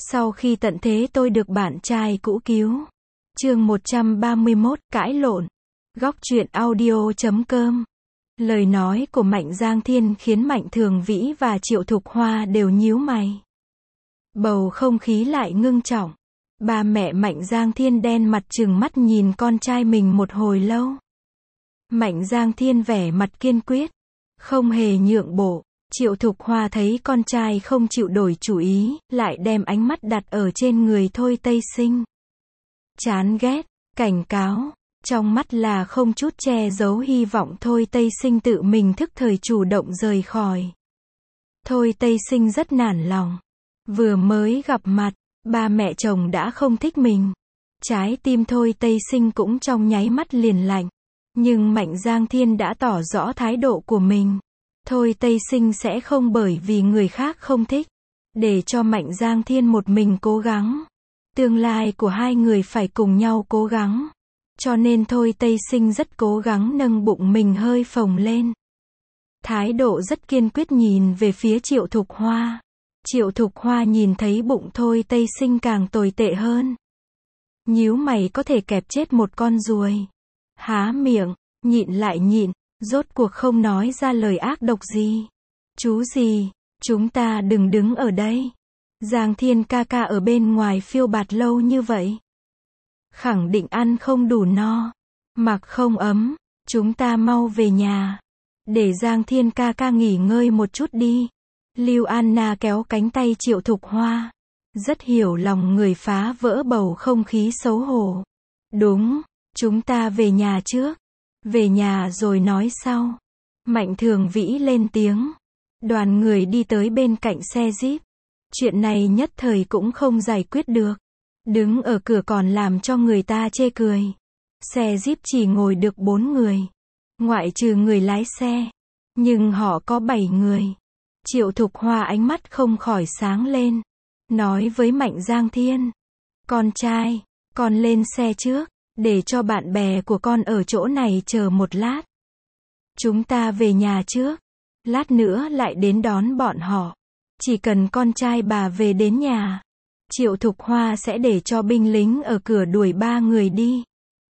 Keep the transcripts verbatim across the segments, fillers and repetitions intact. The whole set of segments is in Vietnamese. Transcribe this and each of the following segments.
Sau khi tận thế tôi được bạn trai cũ cứu. Chương một trăm ba mươi mốt, cãi lộn. Góc truyện audio chấm com. Lời nói của Mạnh Giang Thiên khiến Mạnh Thường Vĩ và Triệu Thục Hoa đều nhíu mày. Bầu không khí lại ngưng trọng. Ba mẹ Mạnh Giang Thiên đen mặt trừng mắt nhìn con trai mình một hồi lâu. Mạnh Giang Thiên vẻ mặt kiên quyết, không hề nhượng bộ. Triệu Thục Hoa thấy con trai không chịu đổi chủ ý, lại đem ánh mắt đặt ở trên người Thôi Tây Sinh. Chán ghét, cảnh cáo, trong mắt là không chút che giấu hy vọng Thôi Tây Sinh tự mình thức thời chủ động rời khỏi. Thôi Tây Sinh rất nản lòng. Vừa mới gặp mặt, ba mẹ chồng đã không thích mình. Trái tim Thôi Tây Sinh cũng trong nháy mắt liền lạnh. Nhưng Mạnh Giang Thiên đã tỏ rõ thái độ của mình. Thôi Tây Sinh sẽ không bởi vì người khác không thích, để cho Mạnh Giang Thiên một mình cố gắng. Tương lai của hai người phải cùng nhau cố gắng. Cho nên Thôi Tây Sinh rất cố gắng nâng bụng mình hơi phồng lên. Thái độ rất kiên quyết nhìn về phía Triệu Thục Hoa. Triệu Thục Hoa nhìn thấy bụng Thôi Tây Sinh càng tồi tệ hơn. Nhíu mày có thể kẹp chết một con ruồi. Há miệng, nhịn lại nhịn. Rốt cuộc không nói ra lời ác độc gì. Chú gì, chúng ta đừng đứng ở đây. Giang Thiên ca ca ở bên ngoài phiêu bạt lâu như vậy. Khẳng định ăn không đủ no, mặc không ấm, chúng ta mau về nhà. Để Giang Thiên ca ca nghỉ ngơi một chút đi. Lưu Anna kéo cánh tay Triệu Thục Hoa. Rất hiểu lòng người phá vỡ bầu không khí xấu hổ. Đúng, chúng ta về nhà trước. Về nhà rồi nói sau. Mạnh Thường Vĩ lên tiếng. Đoàn người đi tới bên cạnh xe Jeep. Chuyện này nhất thời cũng không giải quyết được. Đứng ở cửa còn làm cho người ta chê cười. Xe Jeep chỉ ngồi được bốn người. Ngoại trừ người lái xe. Nhưng họ có bảy người. Triệu Thục Hoa ánh mắt không khỏi sáng lên. Nói với Mạnh Giang Thiên. Con trai, con lên xe trước. Để cho bạn bè của con ở chỗ này chờ một lát. Chúng ta về nhà trước. Lát nữa lại đến đón bọn họ. Chỉ cần con trai bà về đến nhà. Triệu Thục Hoa sẽ để cho binh lính ở cửa đuổi ba người đi.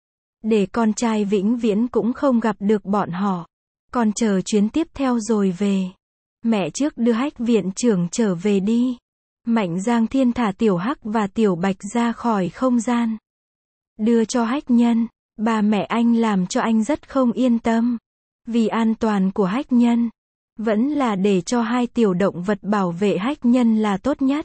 Để con trai vĩnh viễn cũng không gặp được bọn họ. Con chờ chuyến tiếp theo rồi về. Mẹ trước đưa Hách viện trưởng trở về đi. Mạnh Giang Thiên thả Tiểu Hắc và Tiểu Bạch ra khỏi không gian. Đưa cho Hách Nhân. Ba mẹ anh làm cho anh rất không yên tâm. Vì an toàn của Hách Nhân. Vẫn là để cho hai tiểu động vật bảo vệ Hách Nhân là tốt nhất.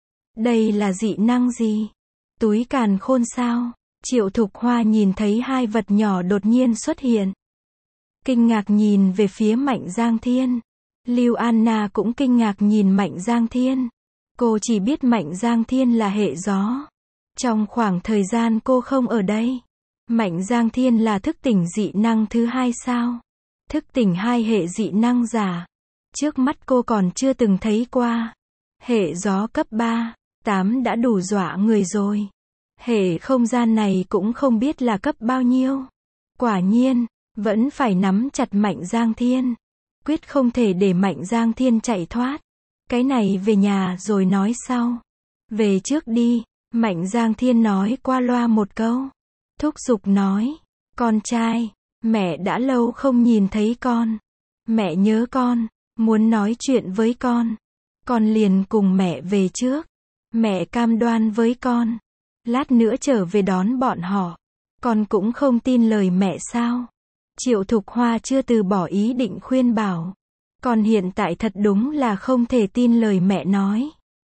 Đây là dị năng gì? Túi càn khôn sao? Triệu Thục Hoa nhìn thấy hai vật nhỏ đột nhiên xuất hiện. Kinh ngạc nhìn về phía Mạnh Giang Thiên. Lưu Anna cũng kinh ngạc nhìn Mạnh Giang Thiên. Cô chỉ biết Mạnh Giang Thiên là hệ gió. Trong khoảng thời gian cô không ở đây, Mạnh Giang Thiên là thức tỉnh dị năng thứ hai sao? Thức tỉnh hai hệ dị năng giả. Trước mắt cô còn chưa từng thấy qua. Hệ gió cấp ba, tám đã đủ dọa người rồi. Hệ không gian này cũng không biết là cấp bao nhiêu. Quả nhiên, vẫn phải nắm chặt Mạnh Giang Thiên. Quyết không thể để Mạnh Giang Thiên chạy thoát. Cái này về nhà rồi nói sau. Về trước đi. Mạnh Giang Thiên nói qua loa một câu. Thúc giục nói. Con trai, mẹ đã lâu không nhìn thấy con. Mẹ nhớ con, muốn nói chuyện với con. Con liền cùng mẹ về trước. Mẹ cam đoan với con. Lát nữa trở về đón bọn họ. Con cũng không tin lời mẹ sao? Triệu Thục Hoa chưa từ bỏ ý định khuyên bảo. Con hiện tại thật đúng là không thể tin lời mẹ nói.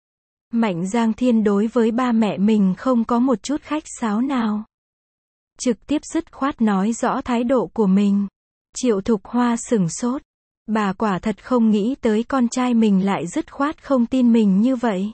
Mạnh Giang Thiên đối với ba mẹ mình không có một chút khách sáo nào. Trực tiếp dứt khoát nói rõ thái độ của mình. Triệu Thục Hoa sửng sốt. Bà quả thật không nghĩ tới con trai mình lại dứt khoát không tin mình như vậy.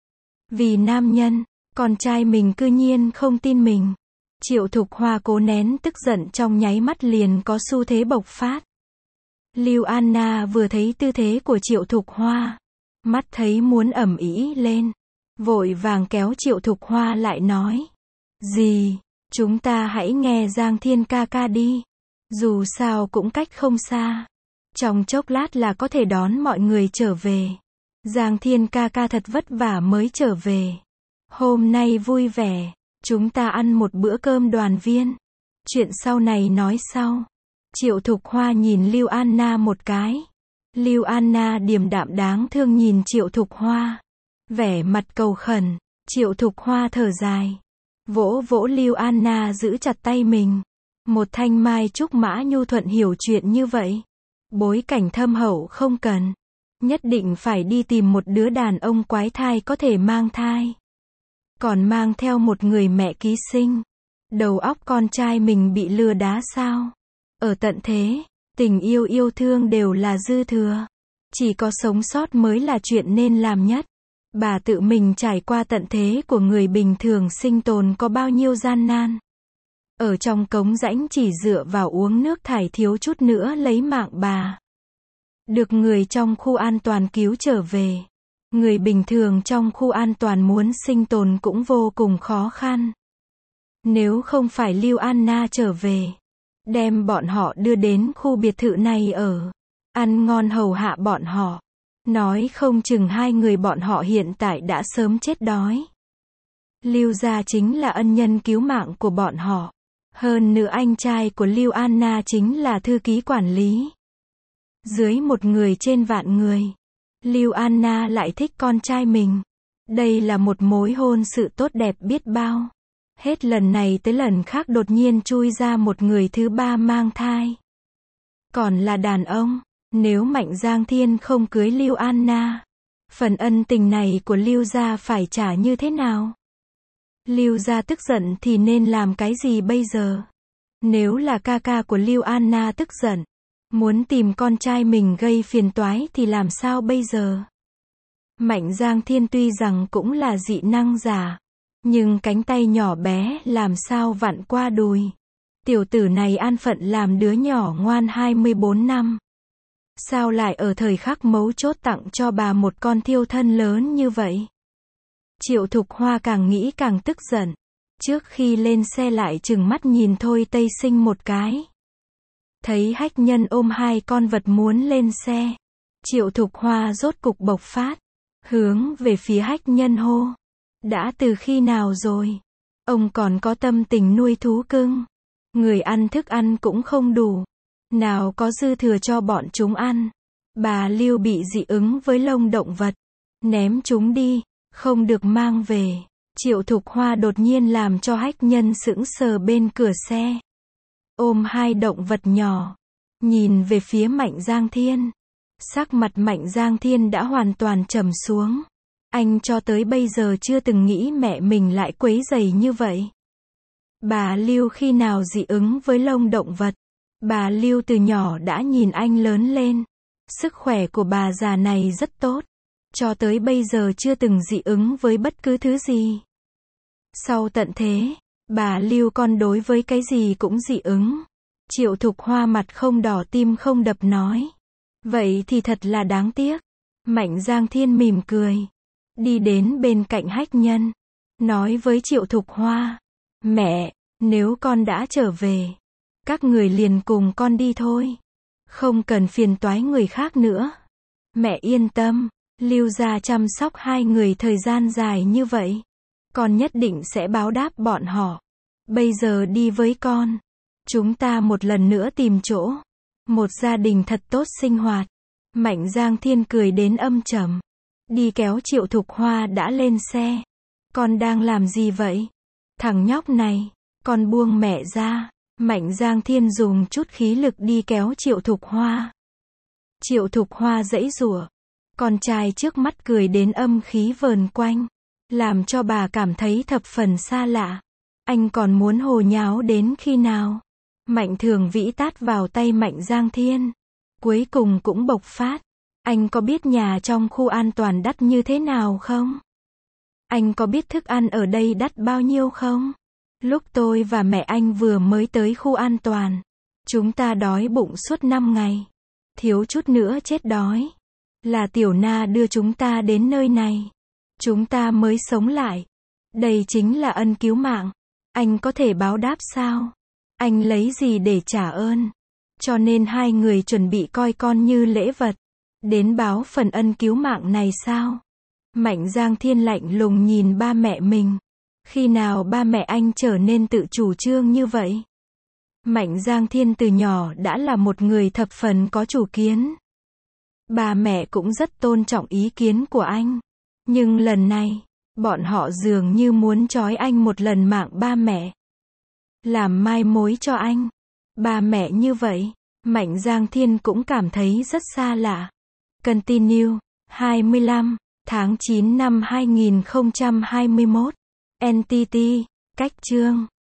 Vì nam nhân, con trai mình cư nhiên không tin mình. Triệu Thục Hoa cố nén tức giận trong nháy mắt liền có xu thế bộc phát. Lưu Anna vừa thấy tư thế của Triệu Thục Hoa. Mắt thấy muốn ầm ĩ lên. Vội vàng kéo Triệu Thục Hoa lại nói. Gì, chúng ta hãy nghe Giang Thiên ca ca đi. Dù sao cũng cách không xa. Trong chốc lát là có thể đón mọi người trở về. Giang Thiên ca ca thật vất vả mới trở về. Hôm nay vui vẻ, chúng ta ăn một bữa cơm đoàn viên. Chuyện sau này nói sau. Triệu Thục Hoa nhìn Lưu Anna một cái. Lưu Anna điềm đạm đáng thương nhìn Triệu Thục Hoa. Vẻ mặt cầu khẩn, Triệu Thục Hoa thở dài. Vỗ vỗ Lưu Anna giữ chặt tay mình. Một thanh mai trúc mã nhu thuận hiểu chuyện như vậy. Bối cảnh thâm hậu không cần. Nhất định phải đi tìm một đứa đàn ông quái thai có thể mang thai. Còn mang theo một người mẹ ký sinh. Đầu óc con trai mình bị lừa đá sao? Ở tận thế, tình yêu yêu thương đều là dư thừa. Chỉ có sống sót mới là chuyện nên làm nhất. Bà tự mình trải qua tận thế của người bình thường sinh tồn có bao nhiêu gian nan. Ở trong cống rãnh chỉ dựa vào uống nước thải thiếu chút nữa lấy mạng bà. Được người trong khu an toàn cứu trở về. Người bình thường trong khu an toàn muốn sinh tồn cũng vô cùng khó khăn. Nếu không phải Lưu Anna trở về, đem bọn họ đưa đến khu biệt thự này ở, ăn ngon hầu hạ bọn họ, nói không chừng hai người bọn họ hiện tại đã sớm chết đói. Lưu gia chính là ân nhân cứu mạng của bọn họ. Hơn nữa anh trai của Lưu Anna chính là thư ký quản lý. Dưới một người trên vạn người, Lưu Anna lại thích con trai mình. Đây là một mối hôn sự tốt đẹp biết bao. Hết lần này tới lần khác đột nhiên chui ra một người thứ ba mang thai. Còn là đàn ông, nếu Mạnh Giang Thiên không cưới Lưu Anna, phần ân tình này của Lưu gia phải trả như thế nào? Lưu gia tức giận thì nên làm cái gì bây giờ? Nếu là ca ca của Lưu Anna tức giận, muốn tìm con trai mình gây phiền toái thì làm sao bây giờ? Mạnh Giang Thiên tuy rằng cũng là dị năng giả, nhưng cánh tay nhỏ bé làm sao vặn qua đùi. Tiểu tử này an phận làm đứa nhỏ ngoan hai mươi bốn năm. Sao lại ở thời khắc mấu chốt tặng cho bà một con thiêu thân lớn như vậy? Triệu Thục Hoa càng nghĩ càng tức giận. Trước khi lên xe lại trừng mắt nhìn Thôi Tây Sinh một cái. Thấy hách nhân ôm hai con vật muốn lên xe. Triệu Thục Hoa rốt cục bộc phát. Hướng về phía hách nhân hô. Đã từ khi nào rồi? Ông còn có tâm tình nuôi thú cưng. Người ăn thức ăn cũng không đủ. Nào có dư thừa cho bọn chúng ăn. Bà Lưu bị dị ứng với lông động vật. Ném chúng đi, không được mang về. Triệu Thục Hoa đột nhiên làm cho hách nhân sững sờ bên cửa xe. Ôm hai động vật nhỏ. Nhìn về phía Mạnh Giang Thiên. Sắc mặt Mạnh Giang Thiên đã hoàn toàn trầm xuống. Anh cho tới bây giờ chưa từng nghĩ mẹ mình lại quấy rầy như vậy. Bà Lưu khi nào dị ứng với lông động vật? Bà Lưu từ nhỏ đã nhìn anh lớn lên. Sức khỏe của bà già này rất tốt. Cho tới bây giờ chưa từng dị ứng với bất cứ thứ gì. Sau tận thế, bà Lưu con đối với cái gì cũng dị ứng. Triệu Thục Hoa mặt không đỏ tim không đập nói. Vậy thì thật là đáng tiếc. Mạnh Giang Thiên mỉm cười. Đi đến bên cạnh hách nhân. Nói với Triệu Thục Hoa. Mẹ, nếu con đã trở về, các người liền cùng con đi thôi. Không cần phiền toái người khác nữa. Mẹ yên tâm, Lưu gia chăm sóc hai người thời gian dài như vậy. Con nhất định sẽ báo đáp bọn họ. Bây giờ đi với con. Chúng ta một lần nữa tìm chỗ. Một gia đình thật tốt sinh hoạt. Mạnh Giang Thiên cười đến âm trầm. Đi kéo Triệu Thục Hoa đã lên xe. Con đang làm gì vậy? Thằng nhóc này, con buông mẹ ra. Mạnh Giang Thiên dùng chút khí lực đi kéo Triệu Thục Hoa. Triệu Thục Hoa giãy giụa. Con trai trước mắt cười đến âm khí vờn quanh. Làm cho bà cảm thấy thập phần xa lạ. Anh còn muốn hồ nháo đến khi nào? Mạnh Thường Vĩ tát vào tay Mạnh Giang Thiên. Cuối cùng cũng bộc phát. Anh có biết nhà trong khu an toàn đắt như thế nào không? Anh có biết thức ăn ở đây đắt bao nhiêu không? Lúc tôi và mẹ anh vừa mới tới khu an toàn, chúng ta đói bụng suốt năm ngày. Thiếu chút nữa chết đói. Là Tiểu Na đưa chúng ta đến nơi này. Chúng ta mới sống lại. Đây chính là ân cứu mạng. Anh có thể báo đáp sao? Anh lấy gì để trả ơn? Cho nên hai người chuẩn bị coi con như lễ vật. Đến báo phần ân cứu mạng này sao? Mạnh Giang Thiên lạnh lùng nhìn ba mẹ mình. Khi nào ba mẹ anh trở nên tự chủ trương như vậy? Mạnh Giang Thiên từ nhỏ đã là một người thập phần có chủ kiến. Ba mẹ cũng rất tôn trọng ý kiến của anh. Nhưng lần này, bọn họ dường như muốn trói anh một lần mạng ba mẹ. Làm mai mối cho anh. Ba mẹ như vậy, Mạnh Giang Thiên cũng cảm thấy rất xa lạ. Continue, hai mươi lăm tháng chín năm hai nghìn không trăm hai mươi mốt. en tê tê, cách chương